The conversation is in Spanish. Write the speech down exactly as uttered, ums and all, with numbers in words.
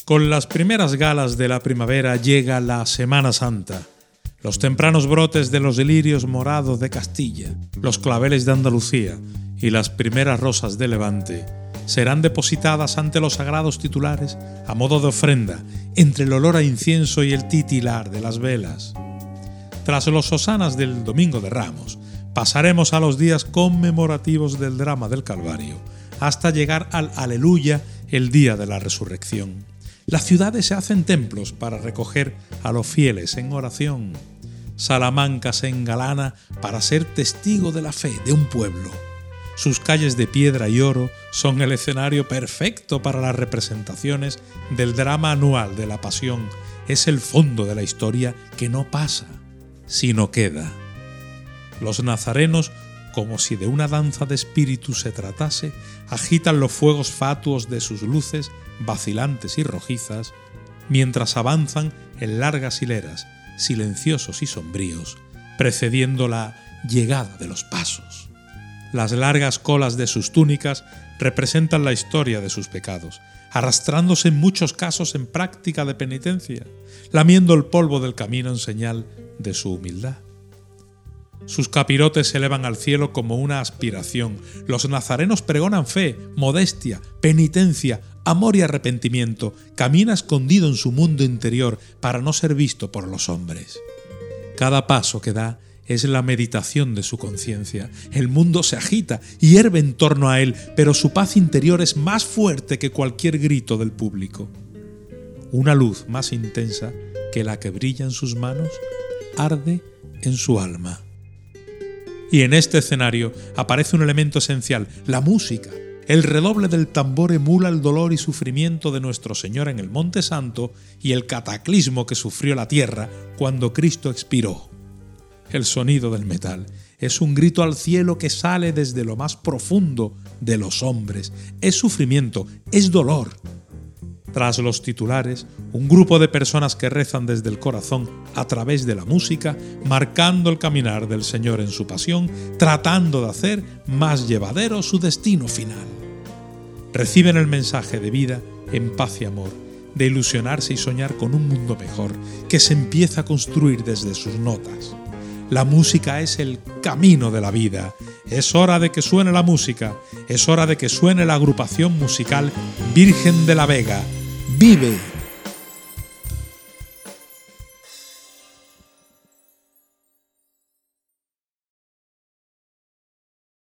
Con las primeras galas de la primavera llega la Semana Santa. Los tempranos brotes de los lirios morados de Castilla, los claveles de Andalucía y las primeras rosas de Levante serán depositadas ante los sagrados titulares a modo de ofrenda entre el olor a incienso y el titilar de las velas. Tras los hosanas del Domingo de Ramos, pasaremos a los días conmemorativos del drama del Calvario, hasta llegar al Aleluya, el día de la resurrección. Las ciudades se hacen templos para recoger a los fieles en oración. Salamanca se engalana para ser testigo de la fe de un pueblo. Sus calles de piedra y oro son el escenario perfecto para las representaciones del drama anual de la Pasión. Es el fondo de la historia que no pasa, sino queda. Los nazarenos, como si de una danza de espíritus se tratase, agitan los fuegos fatuos de sus luces, vacilantes y rojizas, mientras avanzan en largas hileras, silenciosos y sombríos, precediendo la llegada de los pasos. Las largas colas de sus túnicas representan la historia de sus pecados, arrastrándose en muchos casos en práctica de penitencia, lamiendo el polvo del camino en señal de su humildad. Sus capirotes se elevan al cielo como una aspiración. Los nazarenos pregonan fe, modestia, penitencia, amor y arrepentimiento. Camina escondido en su mundo interior para no ser visto por los hombres. Cada paso que da es la meditación de su conciencia. El mundo se agita y hierve en torno a él, pero su paz interior es más fuerte que cualquier grito del público. Una luz más intensa que la que brilla en sus manos arde en su alma. Y en este escenario aparece un elemento esencial, la música. El redoble del tambor emula el dolor y sufrimiento de nuestro Señor en el Monte Santo y el cataclismo que sufrió la tierra cuando Cristo expiró. El sonido del metal es un grito al cielo que sale desde lo más profundo de los hombres. Es sufrimiento, es dolor. Tras los titulares, un grupo de personas que rezan desde el corazón a través de la música, marcando el caminar del Señor en su pasión, tratando de hacer más llevadero su destino final. Reciben el mensaje de vida en paz y amor, de ilusionarse y soñar con un mundo mejor que se empieza a construir desde sus notas. La música es el camino de la vida. Es hora de que suene la música. Es hora de que suene la agrupación musical Virgen de la Vega. ¡Vive!